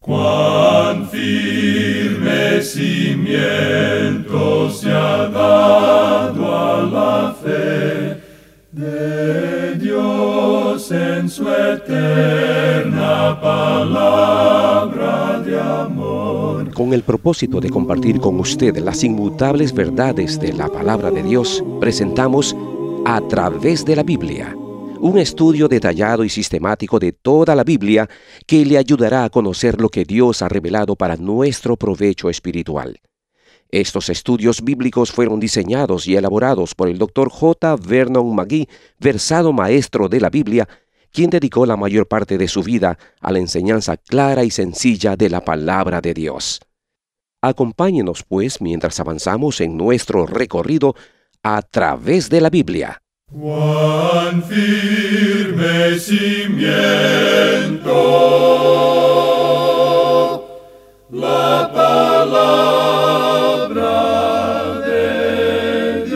Cuán firme cimiento se ha dado a la fe de Dios en su eterna palabra de amor. Con el propósito de compartir con usted las inmutables verdades de la palabra de Dios, presentamos A Través de la Biblia, un estudio detallado y sistemático de toda la Biblia que le ayudará a conocer lo que Dios ha revelado para nuestro provecho espiritual. Estos estudios bíblicos fueron diseñados y elaborados por el Dr. J. Vernon McGee, versado maestro de la Biblia, quien dedicó la mayor parte de su vida a la enseñanza clara y sencilla de la palabra de Dios. Acompáñenos, pues, mientras avanzamos en nuestro recorrido a través de la Biblia. Cuán firme cimiento la palabra de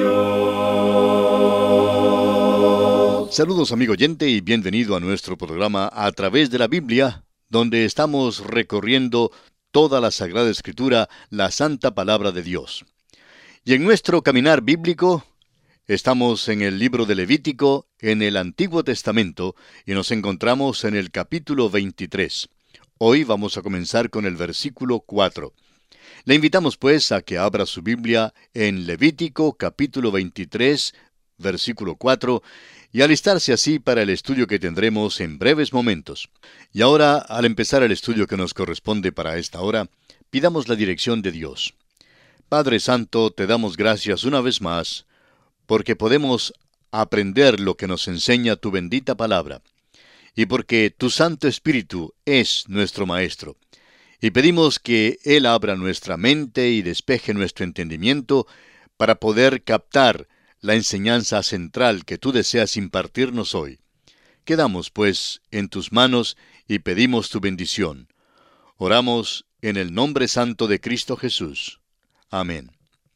Dios. Saludos, amigo oyente, y bienvenido a nuestro programa A Través de la Biblia, donde estamos recorriendo toda la Sagrada Escritura, la Santa Palabra de Dios. Y en nuestro caminar bíblico, estamos en el libro de Levítico, en el Antiguo Testamento, y nos encontramos en el capítulo 23. Hoy vamos a comenzar con el versículo 4. Le invitamos pues a que abra su Biblia en Levítico capítulo 23, versículo 4, y alistarse así para el estudio que tendremos en breves momentos. Y ahora, al empezar el estudio que nos corresponde para esta hora, pidamos la dirección de Dios. Padre Santo, te damos gracias una vez más, porque podemos aprender lo que nos enseña tu bendita palabra, y porque tu Santo Espíritu es nuestro Maestro. Y pedimos que Él abra nuestra mente y despeje nuestro entendimiento para poder captar la enseñanza central que tú deseas impartirnos hoy. Quedamos, pues, en tus manos y pedimos tu bendición. Oramos en el nombre santo de Cristo Jesús. Amén.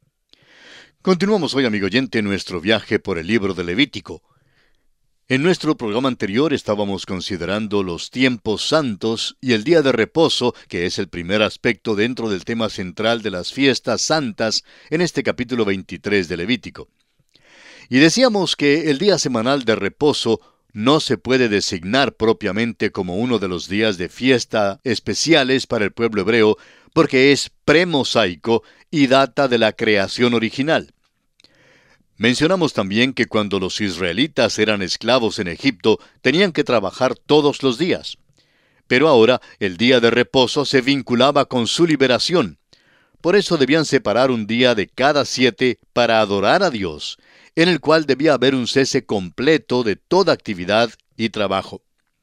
Continuamos hoy, amigo oyente, nuestro viaje por el libro de Levítico. En nuestro programa anterior estábamos considerando los tiempos santos y el día de reposo, que es el primer aspecto dentro del tema central de las fiestas santas en este capítulo 23 de Levítico. Y decíamos que el día semanal de reposo no se puede designar propiamente como uno de los días de fiesta especiales para el pueblo hebreo, porque es premosaico y data de la creación original. Mencionamos también que cuando los israelitas eran esclavos en Egipto, tenían que trabajar todos los días. Pero ahora el día de reposo se vinculaba con su liberación. Por eso debían separar un día de cada 7 para adorar a Dios, en el cual debía haber un cese completo de toda actividad y trabajo.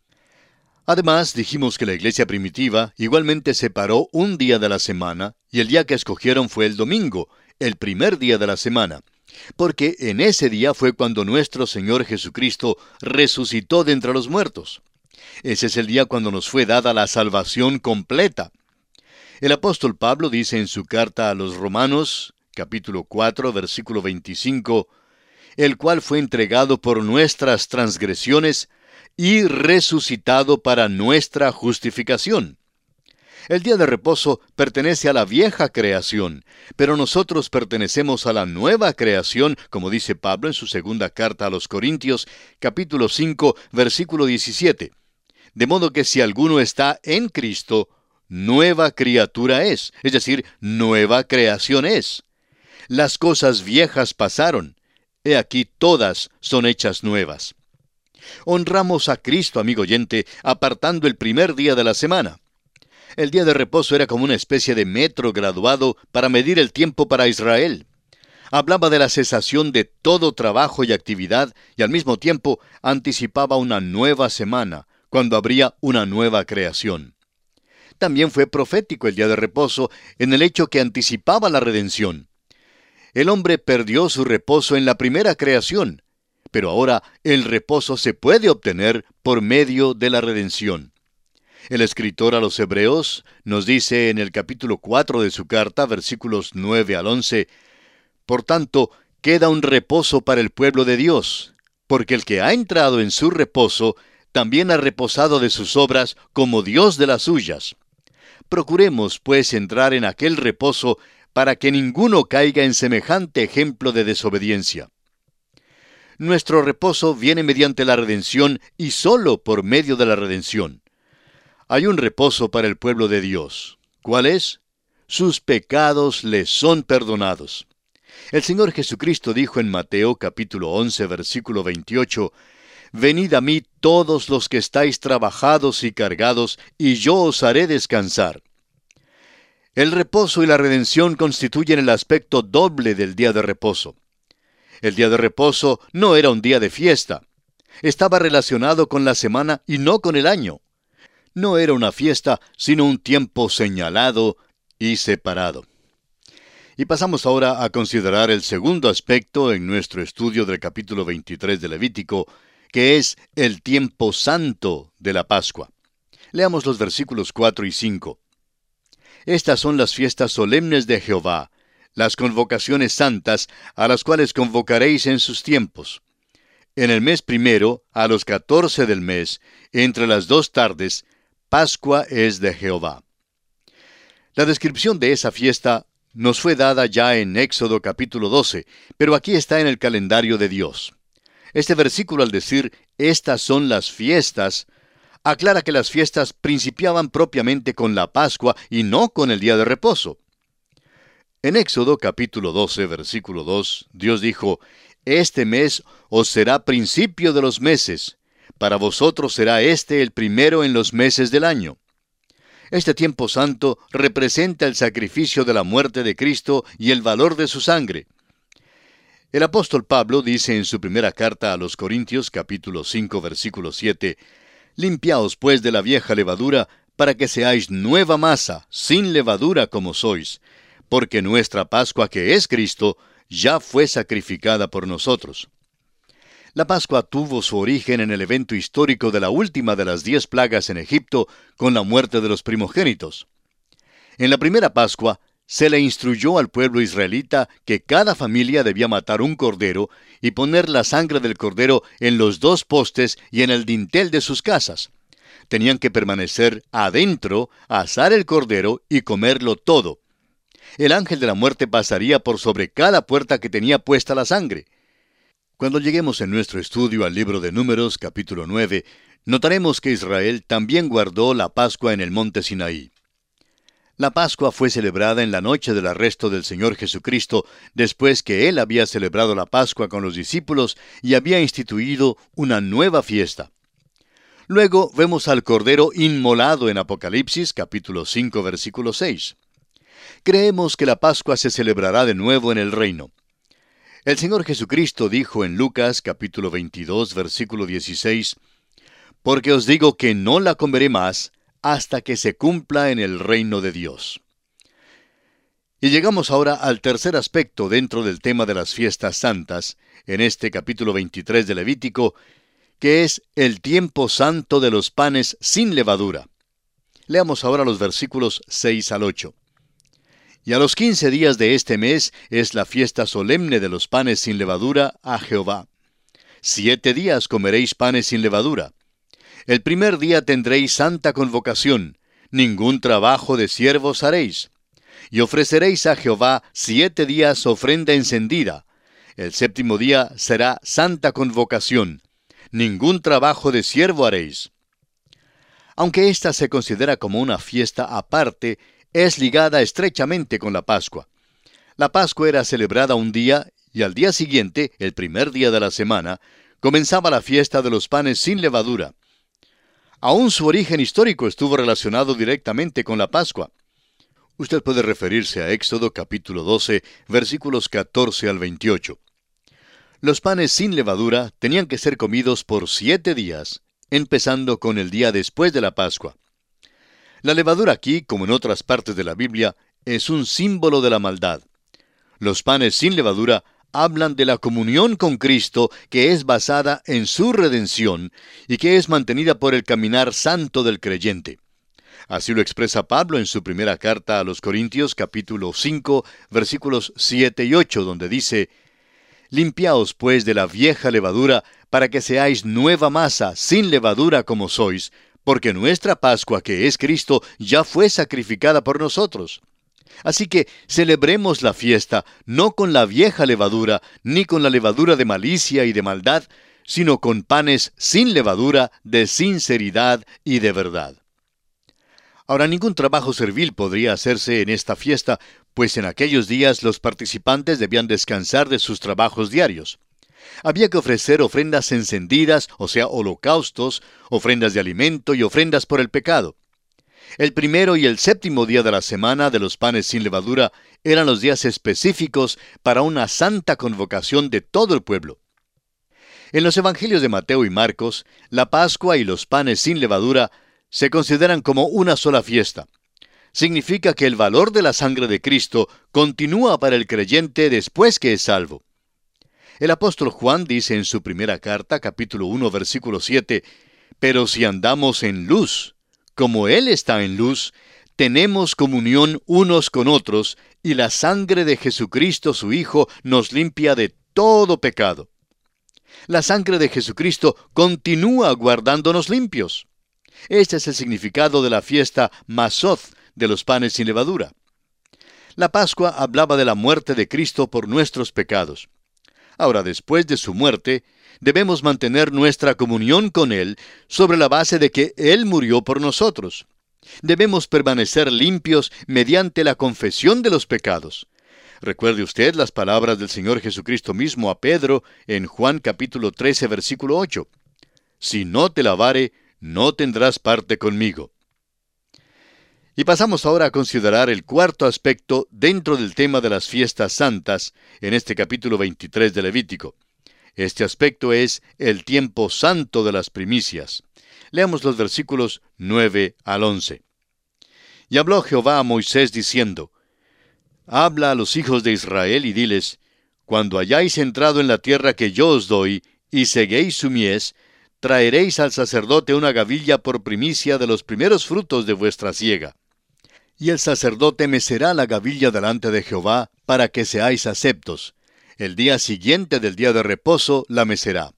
Además, dijimos que la iglesia primitiva igualmente separó un día de la semana, y el día que escogieron fue el domingo, el primer día de la semana, porque en ese día fue cuando nuestro Señor Jesucristo resucitó de entre los muertos. Ese es el día cuando nos fue dada la salvación completa. El apóstol Pablo dice en su carta a los Romanos, capítulo 4, versículo 25, el cual fue entregado por nuestras transgresiones y resucitado para nuestra justificación. El día de reposo pertenece a la vieja creación, pero nosotros pertenecemos a la nueva creación, como dice Pablo en su segunda carta a los Corintios, capítulo 5, versículo 17. De modo que si alguno está en Cristo, nueva criatura es decir, nueva creación es. Las cosas viejas pasaron, he aquí todas son hechas nuevas. Honramos a Cristo, amigo oyente, apartando el primer día de la semana. El día de reposo era como una especie de metro graduado para medir el tiempo para Israel. Hablaba de la cesación de todo trabajo y actividad y al mismo tiempo anticipaba una nueva semana, cuando habría una nueva creación. También fue profético el día de reposo en el hecho que anticipaba la redención. El hombre perdió su reposo en la primera creación, pero ahora el reposo se puede obtener por medio de la redención. El escritor a los Hebreos nos dice en el capítulo 4 de su carta, versículos 9 al 11, «Por tanto, queda un reposo para el pueblo de Dios, porque el que ha entrado en su reposo también ha reposado de sus obras como Dios de las suyas. Procuremos, pues, entrar en aquel reposo para que ninguno caiga en semejante ejemplo de desobediencia. Nuestro reposo viene mediante la redención y solo por medio de la redención. Hay un reposo para el pueblo de Dios. ¿Cuál es? Sus pecados les son perdonados. El Señor Jesucristo dijo en Mateo capítulo 11, versículo 28, «Venid a mí todos los que estáis trabajados y cargados, y yo os haré descansar». El reposo y la redención constituyen el aspecto doble del día de reposo. El día de reposo no era un día de fiesta. Estaba relacionado con la semana y no con el año. No era una fiesta, sino un tiempo señalado y separado. Y pasamos ahora a considerar el segundo aspecto en nuestro estudio del capítulo 23 de Levítico, que es el tiempo santo de la Pascua. Leamos los versículos 4 y 5. Estas son las fiestas solemnes de Jehová, las convocaciones santas, a las cuales convocaréis en sus tiempos. En el mes primero, a los 14 del mes, entre las 2 tardes, Pascua es de Jehová. La descripción de esa fiesta nos fue dada ya en Éxodo capítulo 12, pero aquí está en el calendario de Dios. Este versículo, al decir, estas son las fiestas, aclara que las fiestas principiaban propiamente con la Pascua y no con el día de reposo. En Éxodo capítulo 12, versículo 2, Dios dijo, «Este mes os será principio de los meses, para vosotros será este el primero en los meses del año». Este tiempo santo representa el sacrificio de la muerte de Cristo y el valor de su sangre. El apóstol Pablo dice en su primera carta a los Corintios, capítulo 5, versículo 7, «Limpiaos pues de la vieja levadura, para que seáis nueva masa, sin levadura como sois, porque nuestra Pascua, que es Cristo, ya fue sacrificada por nosotros». La Pascua tuvo su origen en el evento histórico de la última de las 10 plagas en Egipto, con la muerte de los primogénitos. En la primera Pascua, se le instruyó al pueblo israelita que cada familia debía matar un cordero y poner la sangre del cordero en los 2 postes y en el dintel de sus casas. Tenían que permanecer adentro, asar el cordero y comerlo todo. El ángel de la muerte pasaría por sobre cada puerta que tenía puesta la sangre. Cuando lleguemos en nuestro estudio al libro de Números, capítulo 9, notaremos que Israel también guardó la Pascua en el monte Sinaí. La Pascua fue celebrada en la noche del arresto del Señor Jesucristo, después que Él había celebrado la Pascua con los discípulos y había instituido una nueva fiesta. Luego vemos al Cordero inmolado en Apocalipsis, capítulo 5, versículo 6. Creemos que la Pascua se celebrará de nuevo en el reino. El Señor Jesucristo dijo en Lucas capítulo 22, versículo 16, «Porque os digo que no la comeré más hasta que se cumpla en el reino de Dios». Y llegamos ahora al tercer aspecto dentro del tema de las fiestas santas, en este capítulo 23 de Levítico, que es el tiempo santo de los panes sin levadura. Leamos ahora los versículos 6 al 8. «Y a los 15 días de este mes es la fiesta solemne de los panes sin levadura a Jehová. 7 días comeréis panes sin levadura. El primer día tendréis santa convocación, ningún trabajo de siervos haréis. Y ofreceréis a Jehová 7 días ofrenda encendida. El 7º día será santa convocación, ningún trabajo de siervo haréis». Aunque esta se considera como una fiesta aparte, es ligada estrechamente con la Pascua. La Pascua era celebrada un día y al día siguiente, el primer día de la semana, comenzaba la fiesta de los panes sin levadura. Aún su origen histórico estuvo relacionado directamente con la Pascua. Usted puede referirse a Éxodo capítulo 12, versículos 14 al 28. Los panes sin levadura tenían que ser comidos por 7 días, empezando con el día después de la Pascua. La levadura aquí, como en otras partes de la Biblia, es un símbolo de la maldad. Los panes sin levadura hablan de la comunión con Cristo que es basada en su redención y que es mantenida por el caminar santo del creyente. Así lo expresa Pablo en su primera carta a los Corintios, capítulo 5, versículos 7 y 8, donde dice, «Limpiaos pues de la vieja levadura, para que seáis nueva masa, sin levadura como sois, porque nuestra Pascua, que es Cristo, ya fue sacrificada por nosotros. Así que celebremos la fiesta no con la vieja levadura, ni con la levadura de malicia y de maldad, sino con panes sin levadura, de sinceridad y de verdad. Ahora, ningún trabajo servil podría hacerse en esta fiesta, pues en aquellos días los participantes debían descansar de sus trabajos diarios. Había que ofrecer ofrendas encendidas, o sea, holocaustos, ofrendas de alimento y ofrendas por el pecado. El primero y el séptimo día de la semana de los panes sin levadura eran los días específicos para una santa convocación de todo el pueblo. En los evangelios de Mateo y Marcos, la Pascua y los panes sin levadura se consideran como una sola fiesta. Significa que el valor de la sangre de Cristo continúa para el creyente después que es salvo. El apóstol Juan dice en su primera carta, capítulo 1, versículo 7, «Pero si andamos en luz, como Él está en luz, tenemos comunión unos con otros, y la sangre de Jesucristo su Hijo nos limpia de todo pecado». La sangre de Jesucristo continúa guardándonos limpios. Este es el significado de la fiesta Mazoth de los panes sin levadura. La Pascua hablaba de la muerte de Cristo por nuestros pecados. Ahora, después de su muerte, debemos mantener nuestra comunión con Él sobre la base de que Él murió por nosotros. Debemos permanecer limpios mediante la confesión de los pecados. Recuerde usted las palabras del Señor Jesucristo mismo a Pedro en Juan capítulo 13, versículo 8. «Si no te lavare, no tendrás parte conmigo». Y pasamos ahora a considerar el cuarto aspecto dentro del tema de las fiestas santas en este capítulo 23 de Levítico. Este aspecto es el tiempo santo de las primicias. Leamos los versículos 9 al 11. «Y habló Jehová a Moisés diciendo, Habla a los hijos de Israel y diles, Cuando hayáis entrado en la tierra que yo os doy, y seguéis su mies, traeréis al sacerdote una gavilla por primicia de los primeros frutos de vuestra siega. Y el sacerdote mecerá la gavilla delante de Jehová, para que seáis aceptos. El día siguiente del día de reposo la mecerá».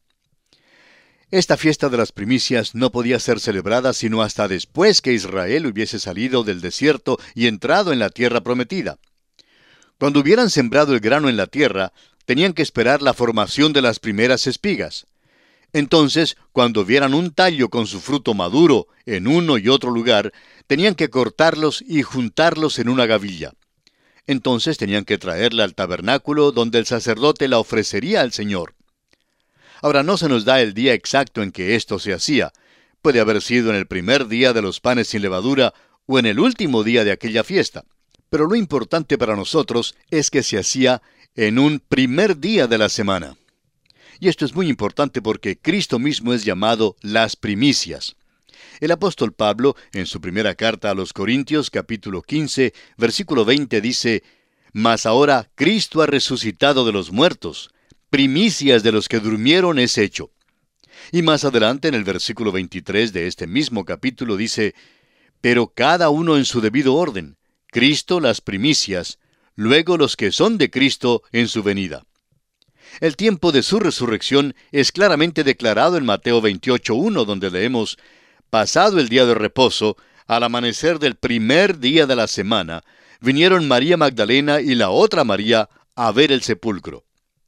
Esta fiesta de las primicias no podía ser celebrada sino hasta después que Israel hubiese salido del desierto y entrado en la tierra prometida. Cuando hubieran sembrado el grano en la tierra, tenían que esperar la formación de las primeras espigas. Entonces, cuando vieran un tallo con su fruto maduro en uno y otro lugar, tenían que cortarlos y juntarlos en una gavilla. Entonces tenían que traerla al tabernáculo donde el sacerdote la ofrecería al Señor. Ahora no se nos da el día exacto en que esto se hacía. Puede haber sido en el primer día de los panes sin levadura o en el último día de aquella fiesta. Pero lo importante para nosotros es que se hacía en un primer día de la semana. Y esto es muy importante porque Cristo mismo es llamado las primicias. El apóstol Pablo, en su primera carta a los Corintios, capítulo 15, versículo 20, dice, «Mas ahora Cristo ha resucitado de los muertos, primicias de los que durmieron es hecho». Y más adelante, en el versículo 23 de este mismo capítulo, dice, «Pero cada uno en su debido orden, Cristo las primicias, luego los que son de Cristo en su venida». El tiempo de su resurrección es claramente declarado en Mateo 28:1, donde leemos, «Pasado el día de reposo, al amanecer del primer día de la semana, vinieron María Magdalena y la otra María a ver el sepulcro».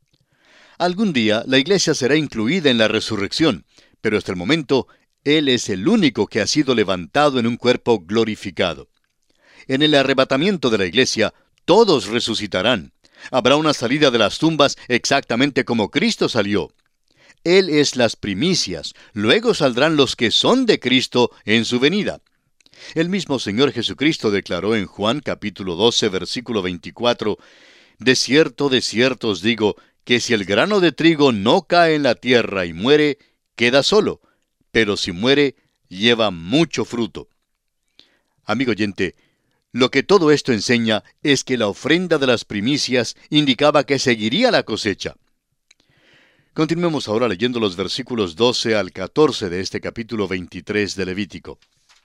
Algún día la iglesia será incluida en la resurrección, pero hasta el momento Él es el único que ha sido levantado en un cuerpo glorificado. En el arrebatamiento de la iglesia, todos resucitarán. Habrá una salida de las tumbas exactamente como Cristo salió. Él es las primicias, luego saldrán los que son de Cristo en su venida. El mismo Señor Jesucristo declaró en Juan capítulo 12, versículo 24, de cierto os digo, que si el grano de trigo no cae en la tierra y muere, queda solo, pero si muere, lleva mucho fruto». Amigo oyente, lo que todo esto enseña es que la ofrenda de las primicias indicaba que seguiría la cosecha. Continuemos ahora leyendo los versículos 12 al 14 de este capítulo 23 de Levítico.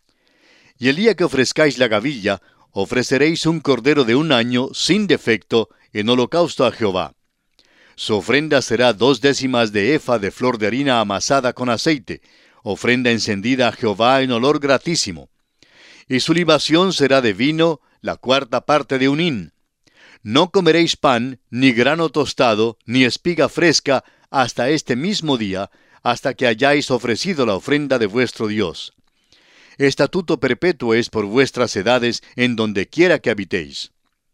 «Y el día que ofrezcáis la gavilla, ofreceréis un cordero de 1 año sin defecto en holocausto a Jehová. Su ofrenda será 2/10 de efa de flor de harina amasada con aceite, ofrenda encendida a Jehová en olor gratísimo. Y su libación será de vino, la cuarta parte de un hin. No comeréis pan, ni grano tostado, ni espiga fresca, hasta este mismo día, hasta que hayáis ofrecido la ofrenda de vuestro Dios. Estatuto perpetuo es por vuestras edades en donde quiera que habitéis.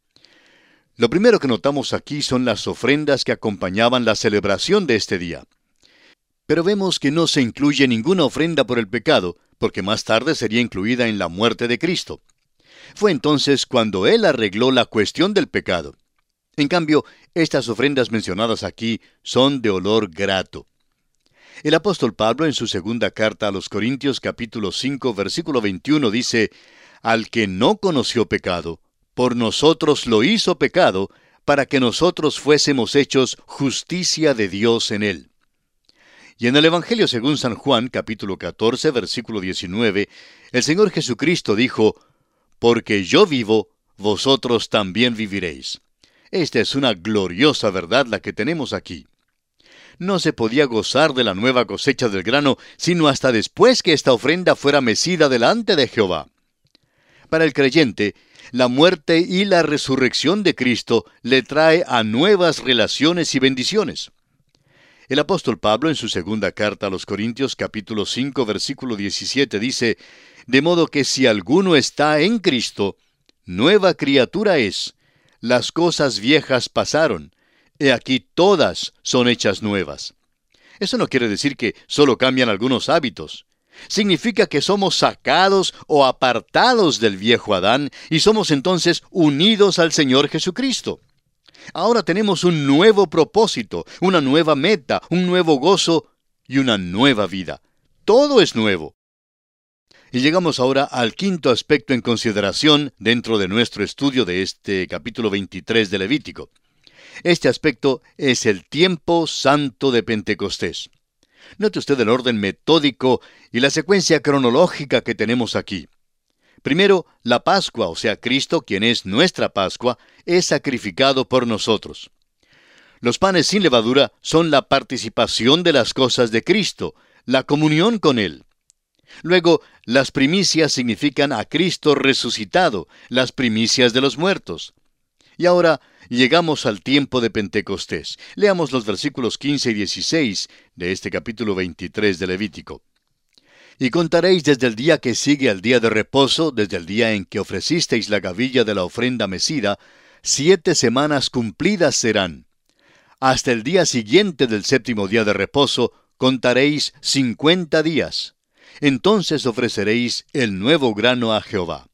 Lo primero que notamos aquí son las ofrendas que acompañaban la celebración de este día. Pero vemos que no se incluye ninguna ofrenda por el pecado, porque más tarde sería incluida en la muerte de Cristo. Fue entonces cuando Él arregló la cuestión del pecado. En cambio, estas ofrendas mencionadas aquí son de olor grato. El apóstol Pablo en su segunda carta a los Corintios capítulo 5 versículo 21 dice: «Al que no conoció pecado, por nosotros lo hizo pecado, para que nosotros fuésemos hechos justicia de Dios en él». Y en el Evangelio según San Juan capítulo 14 versículo 19, el Señor Jesucristo dijo: «Porque yo vivo, vosotros también viviréis». Esta es una gloriosa verdad la que tenemos aquí. No se podía gozar de la nueva cosecha del grano, sino hasta después que esta ofrenda fuera mecida delante de Jehová. Para el creyente, la muerte y la resurrección de Cristo le trae a nuevas relaciones y bendiciones. El apóstol Pablo en su segunda carta a los Corintios capítulo 5 versículo 17 dice: «De modo que si alguno está en Cristo, nueva criatura es. Las cosas viejas pasaron. He aquí todas son hechas nuevas». Eso no quiere decir que solo cambian algunos hábitos. Significa que somos sacados o apartados del viejo Adán y somos entonces unidos al Señor Jesucristo. Ahora tenemos un nuevo propósito, una nueva meta, un nuevo gozo y una nueva vida. Todo es nuevo. Y llegamos ahora al quinto aspecto en consideración dentro de nuestro estudio de este capítulo 23 de Levítico. Este aspecto es el tiempo santo de Pentecostés. Note usted el orden metódico y la secuencia cronológica que tenemos aquí. Primero, la Pascua, o sea, Cristo, quien es nuestra Pascua, es sacrificado por nosotros. Los panes sin levadura son la participación de las cosas de Cristo, la comunión con Él. Luego, las primicias significan a Cristo resucitado, las primicias de los muertos. Y ahora llegamos al tiempo de Pentecostés. Leamos los versículos 15 y 16 de este capítulo 23 de Levítico. «Y contaréis desde el día que sigue al día de reposo, desde el día en que ofrecisteis la gavilla de la ofrenda mecida, 7 semanas cumplidas serán. Hasta el día siguiente del séptimo día de reposo, contaréis 50 días. Entonces ofreceréis el nuevo grano a Jehová».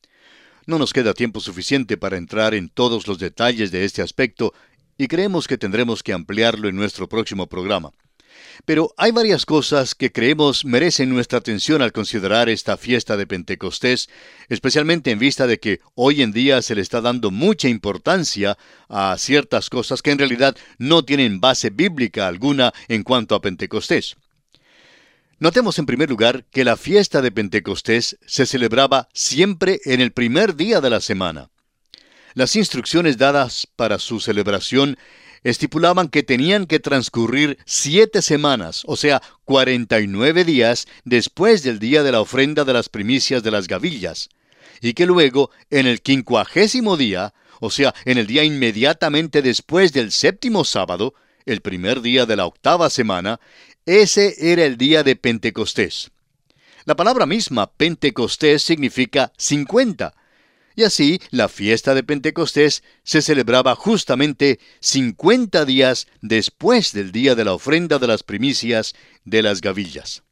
No nos queda tiempo suficiente para entrar en todos los detalles de este aspecto, y creemos que tendremos que ampliarlo en nuestro próximo programa. Pero hay varias cosas que creemos merecen nuestra atención al considerar esta fiesta de Pentecostés, especialmente en vista de que hoy en día se le está dando mucha importancia a ciertas cosas que en realidad no tienen base bíblica alguna en cuanto a Pentecostés. Notemos en primer lugar que la fiesta de Pentecostés se celebraba siempre en el primer día de la semana. Las instrucciones dadas para su celebración estipulaban que tenían que transcurrir 7 semanas, o sea, 49 días después del día de la ofrenda de las primicias de las gavillas, y que luego, en el 50º día, o sea, en el día inmediatamente después del séptimo sábado, el primer día de la 8ª semana, ese era el día de Pentecostés. La palabra misma, Pentecostés, significa 50. Y así, la fiesta de Pentecostés se celebraba justamente 50 días después del día de la ofrenda de las primicias de las gavillas.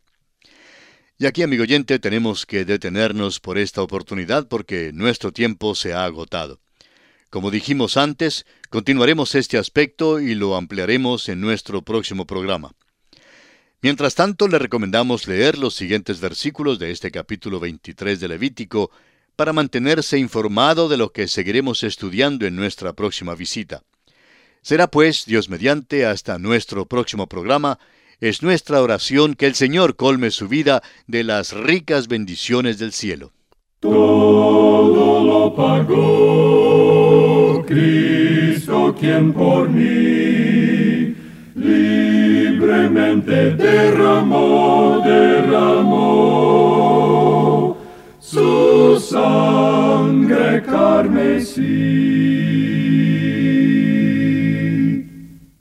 Y aquí, amigo oyente, tenemos que detenernos por esta oportunidad porque nuestro tiempo se ha agotado. Como dijimos antes, continuaremos este aspecto y lo ampliaremos en nuestro próximo programa. Mientras tanto, le recomendamos leer los siguientes versículos de este capítulo 23 de Levítico para mantenerse informado de lo que seguiremos estudiando en nuestra próxima visita. Será pues, Dios mediante, hasta nuestro próximo programa. Es nuestra oración que el Señor colme su vida de las ricas bendiciones del cielo. Todo lo pagó Cristo, quien por mí libremente derramó carmesí.